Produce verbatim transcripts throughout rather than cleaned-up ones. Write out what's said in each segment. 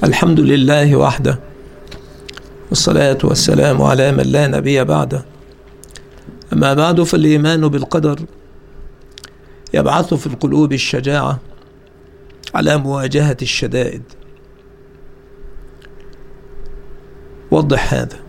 الحمد لله وحده، والصلاة والسلام على من لا نبي بعده. أما بعد، فالإيمان بالقدر يبعث في القلوب الشجاعة على مواجهة الشدائد. وضح هذا.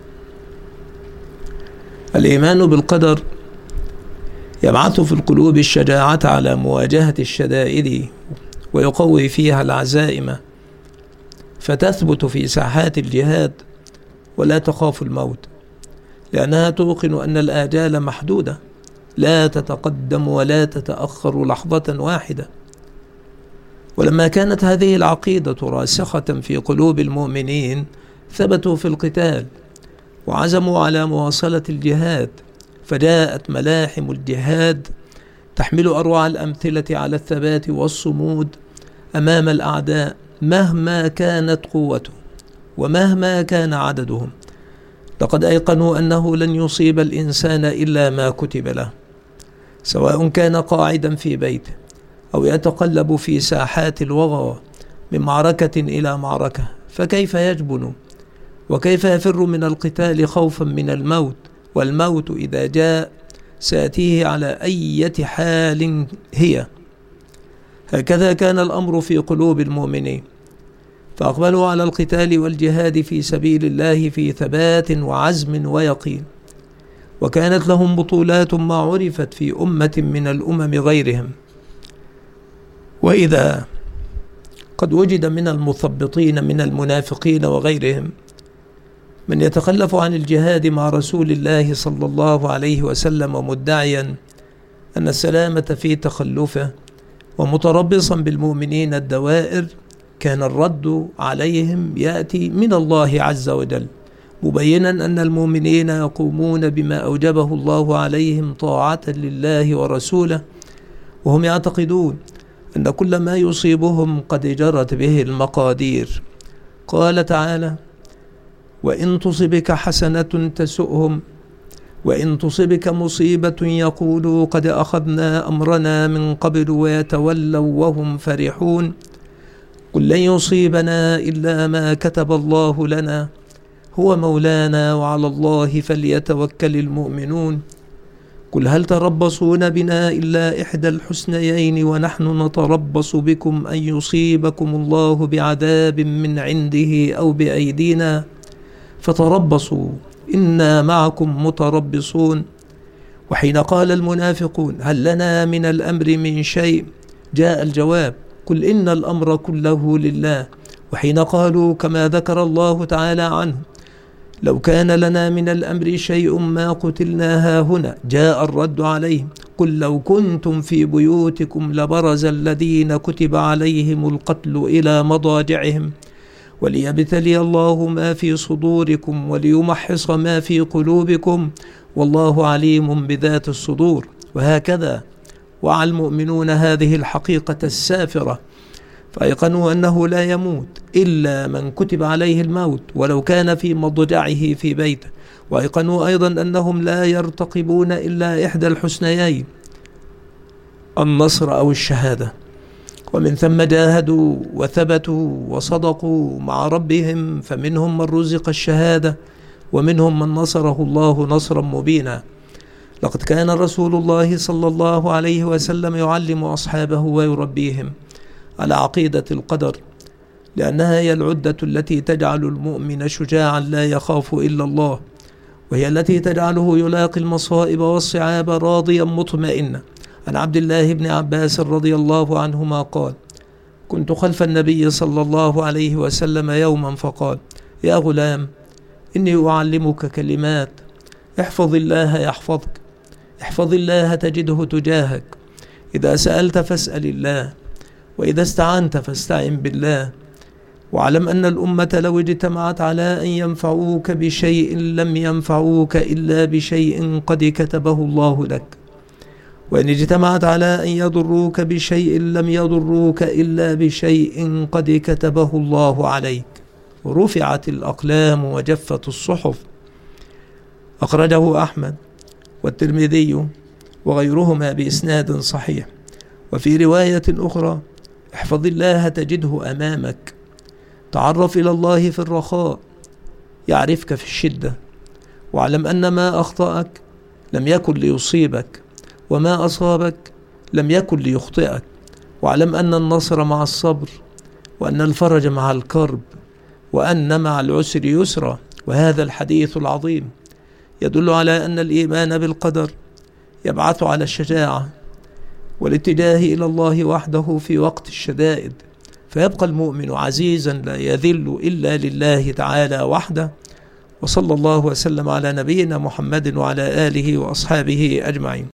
الإيمان بالقدر يبعث في القلوب الشجاعة على مواجهة الشدائد ويقوي فيها العزائم، فتثبت في ساحات الجهاد ولا تخاف الموت، لأنها توقن أن الآجال محدودة لا تتقدم ولا تتأخر لحظة واحدة. ولما كانت هذه العقيدة راسخة في قلوب المؤمنين ثبتوا في القتال وعزموا على مواصلة الجهاد، فجاءت ملاحم الجهاد تحمل أروع الأمثلة على الثبات والصمود أمام الأعداء مهما كانت قوته ومهما كان عددهم. لقد أيقنوا أنه لن يصيب الإنسان إلا ما كتب له، سواء كان قاعدا في بيته أو يتقلب في ساحات الوغى من معركة إلى معركة. فكيف يجبن وكيف يفر من القتال خوفا من الموت؟ والموت إذا جاء سيأتيه على أي حال هي. هكذا كان الأمر في قلوب المؤمنين، فأقبلوا على القتال والجهاد في سبيل الله في ثبات وعزم ويقين، وكانت لهم بطولات ما عرفت في أمة من الأمم غيرهم. وإذا قد وجد من المثبطين من المنافقين وغيرهم من يتخلف عن الجهاد مع رسول الله صلى الله عليه وسلم مدعيا أن السلامة في تخلفه ومتربصا بالمؤمنين الدوائر، كان الرد عليهم يأتي من الله عز وجل مبينا أن المؤمنين يقومون بما أوجبه الله عليهم طاعة لله ورسوله، وهم يعتقدون أن كل ما يصيبهم قد جرت به المقادير. قال تعالى: وإن تصبك حسنة تسؤهم وإن تصبك مصيبة يقولوا قد أخذنا أمرنا من قبل ويتولوا وهم فرحون. قل لن يصيبنا إلا ما كتب الله لنا هو مولانا وعلى الله فليتوكل المؤمنون. قل هل تربصون بنا إلا إحدى الحسنيين ونحن نتربص بكم أن يصيبكم الله بعذاب من عنده أو بأيدينا فتربصوا إنا معكم متربصون. وحين قال المنافقون هل لنا من الأمر من شيء جاء الجواب: قل إن الأمر كله لله. وحين قالوا كما ذكر الله تعالى عنه: لو كان لنا من الأمر شيء ما قتلنا هاهنا، جاء الرد عليهم: قل لو كنتم في بيوتكم لبرز الذين كتب عليهم القتل إلى مضاجعهم وليبتلي الله ما في صدوركم وليمحص ما في قلوبكم والله عليم بذات الصدور. وهكذا وعى المؤمنون هذه الحقيقة السافرة، فأيقنوا أنه لا يموت إلا من كتب عليه الموت ولو كان في مضجعه في بيته، وأيقنوا أيضا أنهم لا يرتقبون إلا إحدى الحسنيين: النصر أو الشهادة. ومن ثم جاهدوا وثبتوا وصدقوا مع ربهم، فمنهم من رزق الشهادة ومنهم من نصره الله نصرا مبينا. لقد كان رسول الله صلى الله عليه وسلم يعلم أصحابه ويربيهم على عقيدة القدر، لأنها هي العدة التي تجعل المؤمن شجاعا لا يخاف إلا الله، وهي التي تجعله يلاقي المصائب والصعاب راضيا مطمئنا. عن عبد الله بن عباس رضي الله عنهما قال: كنت خلف النبي صلى الله عليه وسلم يوما فقال: يا غلام، إني أعلمك كلمات، احفظ الله يحفظك، احفظ الله تجده تجاهك، إذا سألت فاسأل الله، وإذا استعنت فاستعن بالله، واعلم أن الأمة لو اجتمعت على أن ينفعوك بشيء لم ينفعوك إلا بشيء قد كتبه الله لك، وإن اجتمعت على أن يضروك بشيء لم يضروك إلا بشيء قد كتبه الله عليك. رفعت الأقلام وجفت الصحف. أخرجه أحمد والترمذي وغيرهما بإسناد صحيح. وفي رواية أخرى: احفظ الله تجده أمامك. تعرف إلى الله في الرخاء يعرفك في الشدة، واعلم أن ما أخطأك لم يكن ليصيبك، وما أصابك لم يكن ليخطئك، واعلم أن النصر مع الصبر، وأن الفرج مع الكرب، وأن مع العسر يسرا. وهذا الحديث العظيم يدل على أن الإيمان بالقدر يبعث على الشجاعة والاتجاه إلى الله وحده في وقت الشدائد، فيبقى المؤمن عزيزا لا يذل إلا لله تعالى وحده. وصلى الله وسلم على نبينا محمد وعلى آله وأصحابه أجمعين.